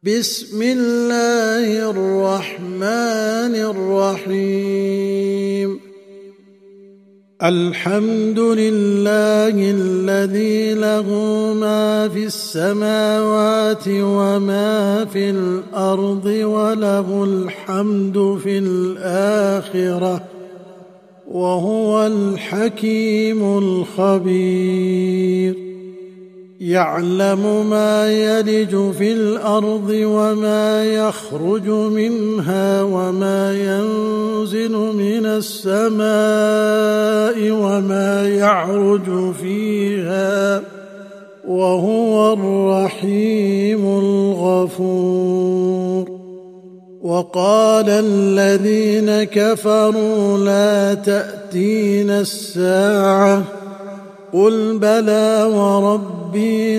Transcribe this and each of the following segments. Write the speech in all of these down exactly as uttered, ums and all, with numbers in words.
بسم الله الرحمن الرحيم. الحمد لله الذي له ما في السماوات وما في الأرض وله الحمد في الآخرة وهو الحكيم الخبير. يعلم ما يلج في الأرض وما يخرج منها وما ينزل من السماء وما يعرج فيها وهو الرحيم الغفور. وقال الذين كفروا لا تأتينا الساعة قل بلى وربي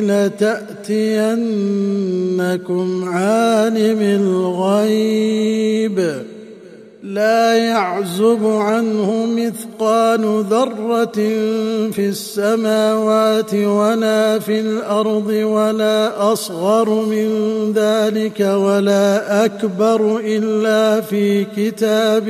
لتأتينكم عالم الغيب لا يعزب عنه مثقال ذرة في السماوات ولا في الأرض ولا أصغر من ذلك ولا أكبر إلا في كتاب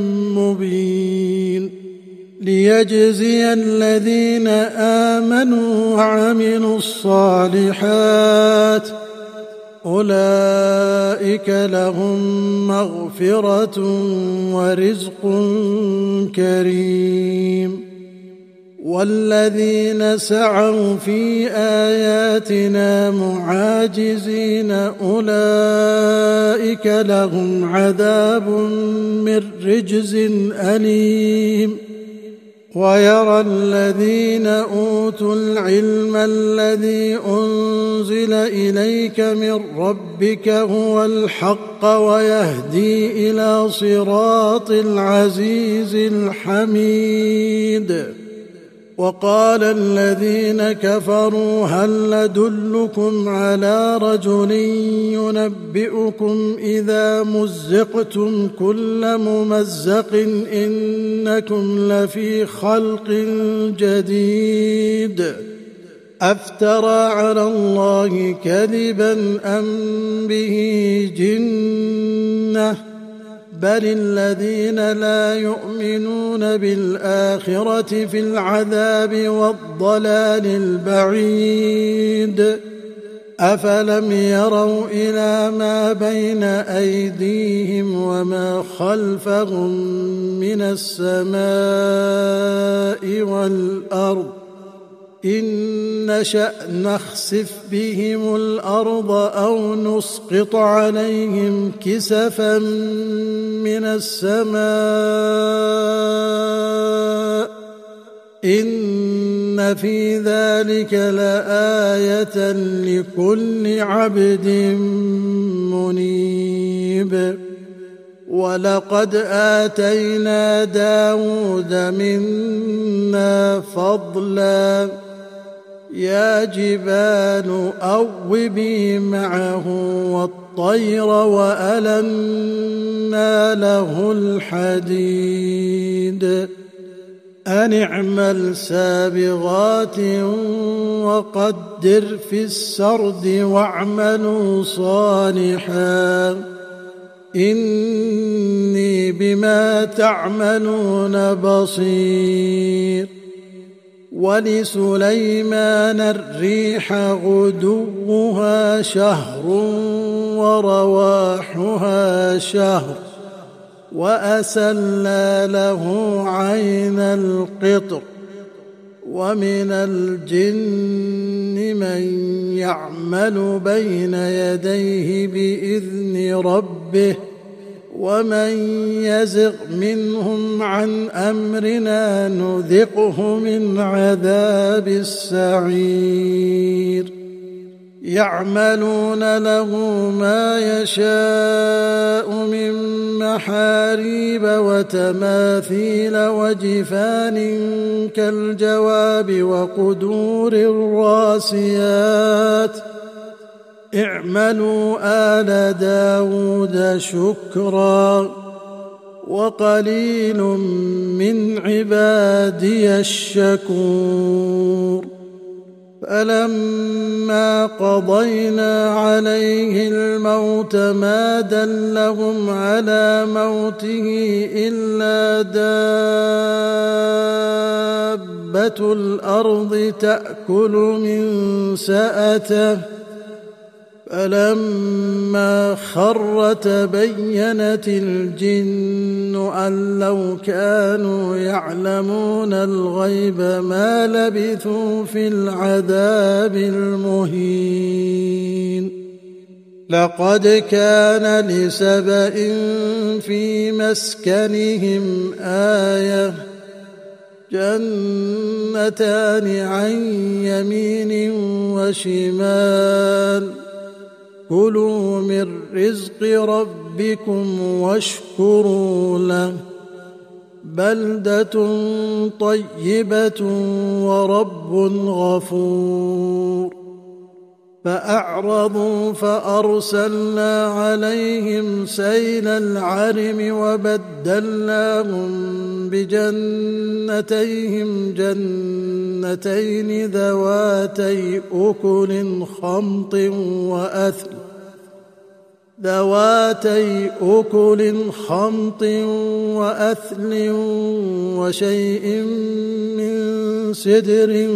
مبين. ليجزي الذين آمنوا وعملوا الصالحات أولئك لهم مغفرة ورزق كريم. والذين سعوا في آياتنا معاجزين أولئك لهم عذاب من رجز أليم. ويرى الذين أوتوا العلم الذي أنزل إليك من ربك هو الحق ويهدي إلى صراط العزيز الحميد. وقال الذين كفروا هل ندلكم على رجل ينبئكم إذا مزقتم كل ممزق إنكم لفي خلق جديد أفترى على الله كذبا أم به جنة بل الذين لا يؤمنون بالآخرة في العذاب والضلال البعيد. أفلم يروا إلى ما بين أيديهم وما خلفهم من السماء والأرض إن نشأ نخسف بهم الأرض أو نسقط عليهم كسفا من السماء إن في ذلك لآية لكل عبد منيب. ولقد آتينا داود منا فضلا يا جبال أوبي معه والطير وألنا له الحديد أن اعمل سابغات وقدر في السرد واعملوا صالحا إني بما تعملون بصير. ولسليمان الريح غدوها شهر ورواحها شهر وأسلنا له عين القطر. ومن الجن من يعمل بين يديه بإذن ربه ومن يزغ منهم عن أمرنا نذقه من عذاب السعير. يعملون له ما يشاء من محاريب وتماثيل وجفان كالجواب وقدور الراسيات اعملوا آل داود شكرا وقليل من عبادي الشكور. فلما قضينا عليه الموت ما دلهم على موته إلا دابة الأرض تأكل من سأته فلما خر تبينت الجن أن لو كانوا يعلمون الغيب ما لبثوا في العذاب المهين لقد كان لسبإ في مسكنهم آية جنتان عن يمين وشمال كلوا من رزق ربكم واشكروا له بلدة طيبة ورب غفور فأعرضوا فأرسلنا عليهم سيل العرم وبدلناهم بجنتيهم جنتين ذواتي أكل خمط وأثل ذواتي أكل خمط وأثل وشيء من سدر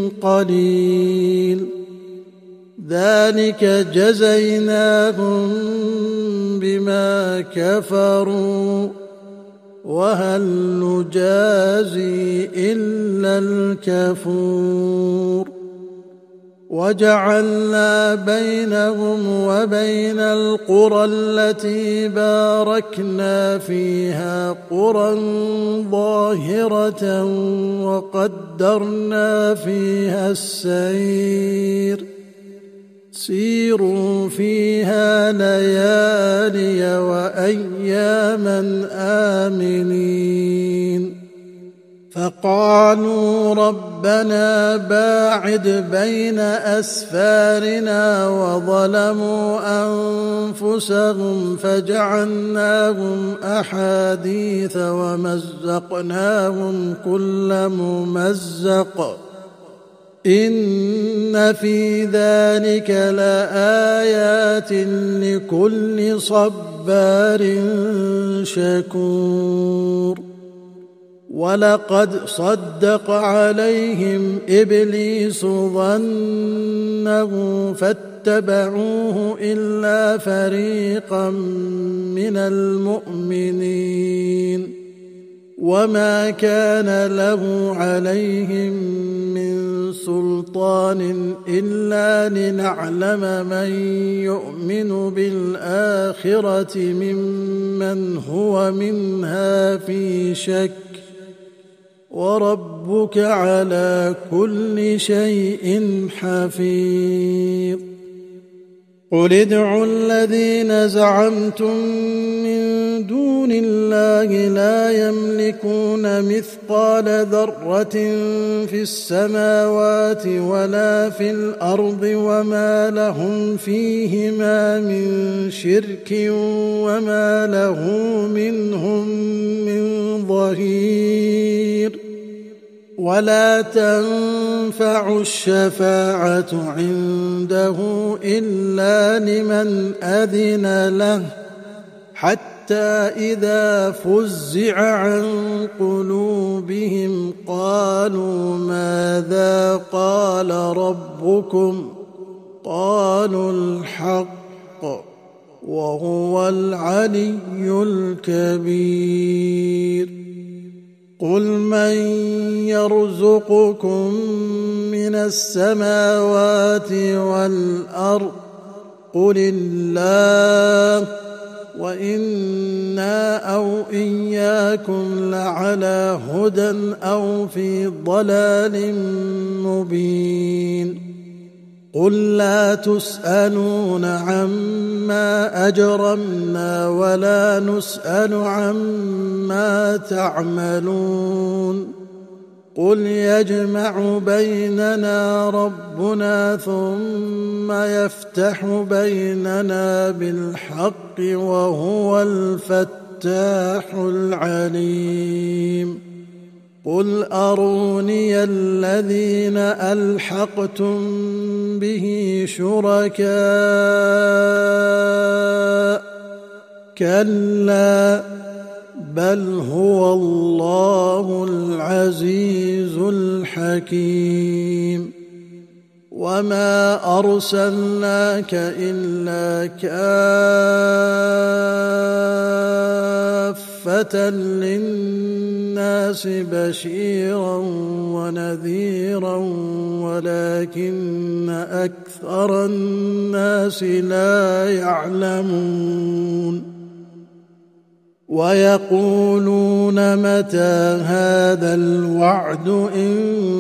قليل ذلك جزيناهم بما كفروا وهل نجازي إلا الكفور وجعلنا بينهم وبين القرى التي باركنا فيها قرى ظاهرة وقدرنا فيها السير سيروا فيها ليالي وأياما آمنين فقالوا ربنا باعد بين أسفارنا وظلموا أنفسهم فجعلناهم أحاديث ومزقناهم كل ممزق إن في ذلك لآيات لكل صبار شكور ولقد صدق عليهم إبليس ظنه فاتبعوه إلا فريقا من المؤمنين وما كان له عليهم من سلطان إلا لنعلم من يؤمن بالآخرة ممن هو منها في شك وربك على كل شيء حفيظ قل ادعوا الذين زعمتم من دون الله لا يملكون مثقال ذرة في السماوات ولا في الأرض وما لهم فيهما من شرك وما له منهم من ظهير ولا تنفع الشفاعة عنده إلا لمن أذن له حتى إذا فزع عن قلوبهم قالوا ماذا قال ربكم قالوا الحق وهو العلي الكبير قل من يرزقكم من السماوات والأرض قل الله وإنا أو إياكم لعلى هدى أو في ضلال مبين قل لا تسألون عما أجرمنا ولا نسأل عما تعملون قل يجمع بيننا ربنا ثم يفتح بيننا بالحق وهو الفتاح العليم قل أروني الذين ألحقتم به شركاء كلا بل هو الله العزيز الحكيم وما أرسلناك إلا كافة للناس بشيرا ونذيرا ولكن أكثر الناس لا يعلمون ويقولون متى هذا الوعد إن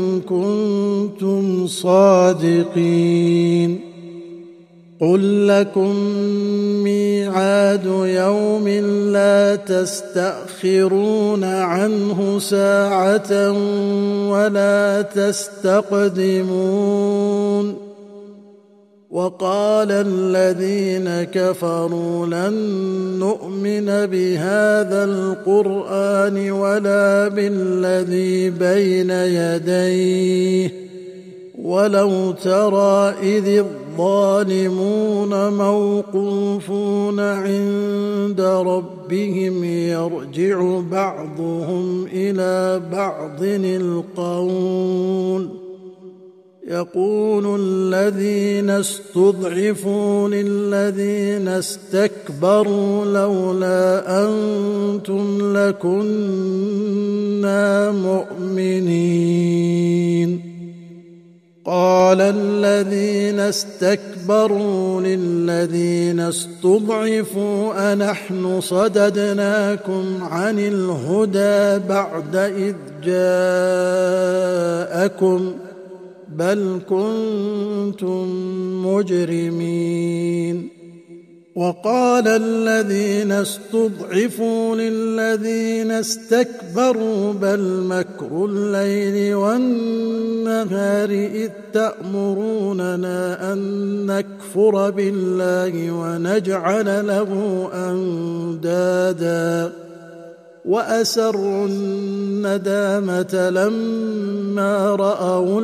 كنتم صادقين قل لكم ميعاد يوم لا تستأخرون عنه ساعة ولا تستقدمون وقال الذين كفروا لن نؤمن بهذا القرآن ولا بالذي بين يديه ولو ترى إذ الظالمون موقوفون عند ربهم يرجع بعضهم إلى بعض القول يقول الذين استضعفوا للذين استكبروا لولا أنتم لكنا مؤمنين قال الذين استكبروا للذين استضعفوا أنحن صددناكم عن الهدى بعد إذ جاءكم بل كنتم مجرمين وقال الذين استضعفوا للذين استكبروا بل مكر الليل والنهار إذ تأمروننا أن نكفر بالله ونجعل له أندادا وأسروا الندامة لما رأوا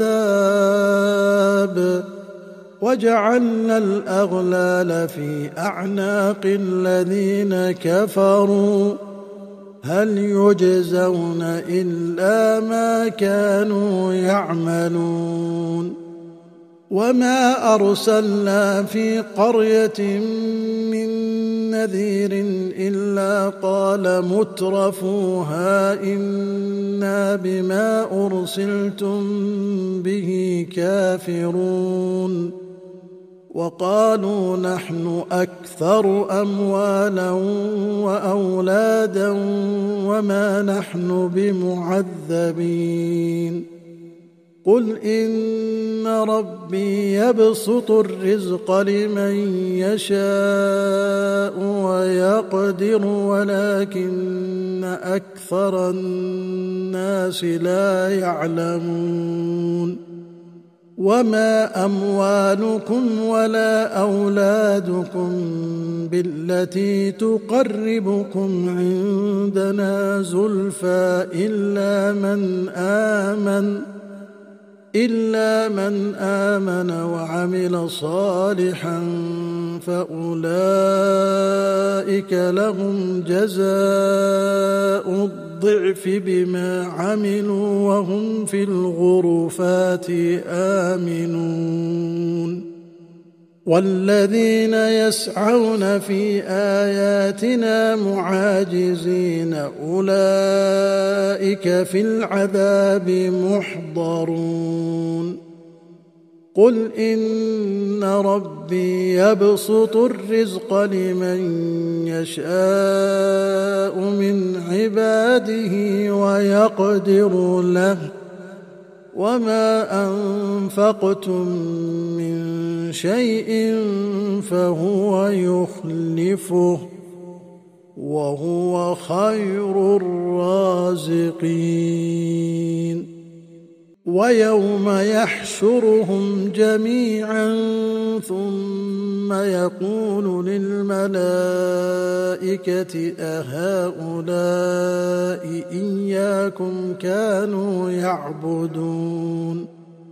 العذاب وجعلنا الأغلال في أعناق الذين كفروا هل يجزون إلا ما كانوا يعملون وما أرسلنا في قرية من نذير إلا قال مترفوها إنا بما أرسلتم به كافرون وقالوا نحن أكثر أموالا وأولادا وما نحن بمعذبين قل إن ربي يبسط الرزق لمن يشاء ويقدر ولكن أكثر الناس لا يعلمون وما أموالكم ولا أولادكم بالتي تقربكم عندنا زلفى إلا من آمن إلا من آمن وعمل صالحا فأولئك لهم جزاء الضعف بما عملوا وهم في الغرفات آمنون والذين يسعون في آياتنا معاجزين أولئك في العذاب محضرون قل إن ربي يبسط الرزق لمن يشاء من عباده ويقدر له وما أنفقتم من شيء فهو يخلفه وهو خير الرازقين ويوم يحشرهم جميعا ثم ثم يقول للملائكة أهؤلاء إياكم كانوا يعبدون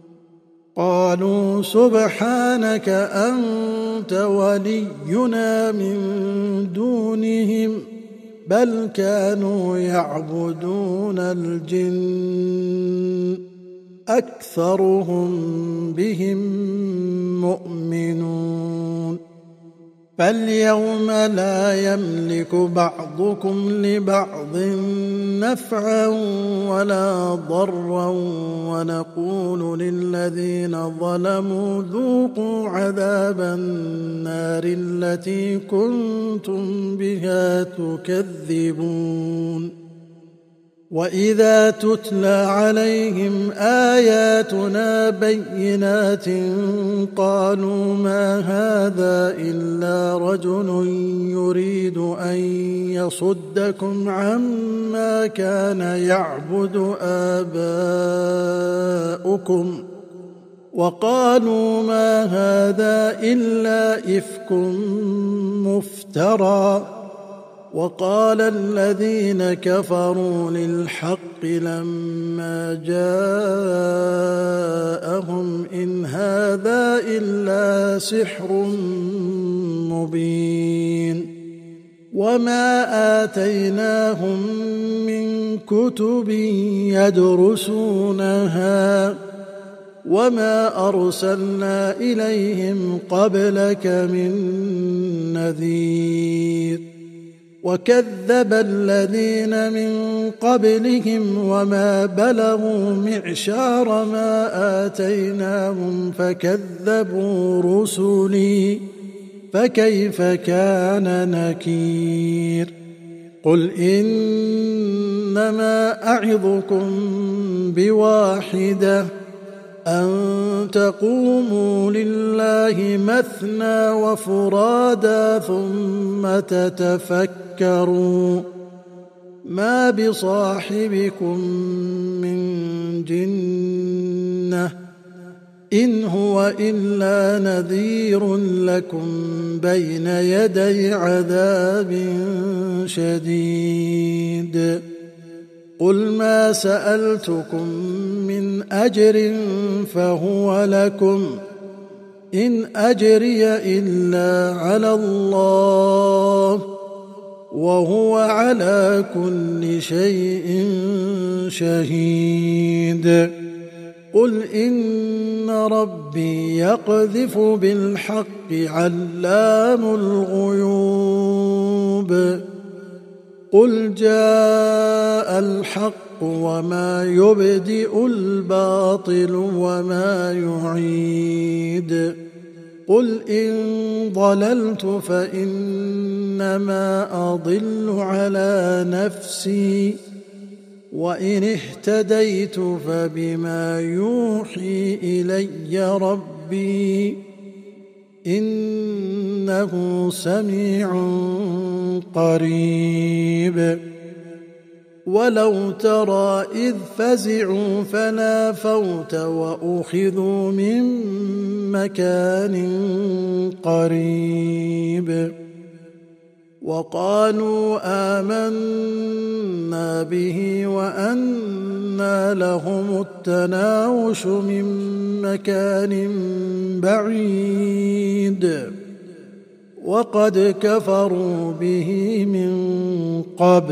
قالوا سبحانك أنت ولينا من دونهم بل كانوا يعبدون الجن أكثرهم بهم مؤمنون فاليوم لا يملك بعضكم لبعض نفعا ولا ضرا ونقول للذين ظلموا ذوقوا عذاب النار التي كنتم بها تكذبون وإذا تتلى عليهم آياتنا بينات قالوا ما هذا إلا رجل يريد أن يصدكم عما كان يعبد آباؤكم وقالوا ما هذا إلا إفك مفترى وقال الذين كفروا للحق لما جاءهم إن هذا إلا سحر مبين وما آتيناهم من كتب يدرسونها وما أرسلنا إليهم قبلك من نذير وكذب الذين من قبلهم وما بلغوا معشار ما آتيناهم فكذبوا رسلي فكيف كان نكير قل إنما أعظكم بواحدة أن تقوموا لله مثنى وفرادا ثم تتفكروا ما بصاحبكم من جنة إن هو إلا نذير لكم بين يدي عذاب شديد قل ما سألتكم من أجر فهو لكم إن أجري إلا على الله وهو على كل شيء شهيد قل إن ربي يقذف بالحق علام الغيوب قل جاء الحق وما يبدئ الباطل وما يعيد قل إن ضللت فإنما أضل على نفسي وإن اهتديت فبما يوحي إلي ربي إنه سميع قريب ولو ترى إذ فزعوا فلا فوت وأخذوا من مكان قريب وقالوا آمنا به وأنى لهم التناوش من مكان بعيد وقد كفروا به من قبل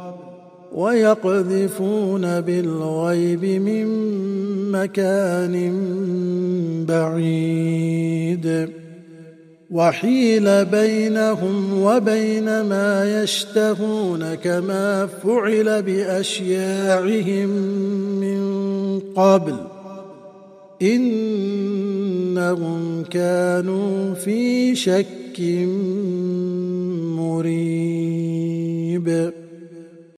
ويقذفون بالغيب من مكان بعيد وحيل بينهم وبين ما يشتهون كما فعل بأشياعهم من قبل إنهم كانوا في شك مريب.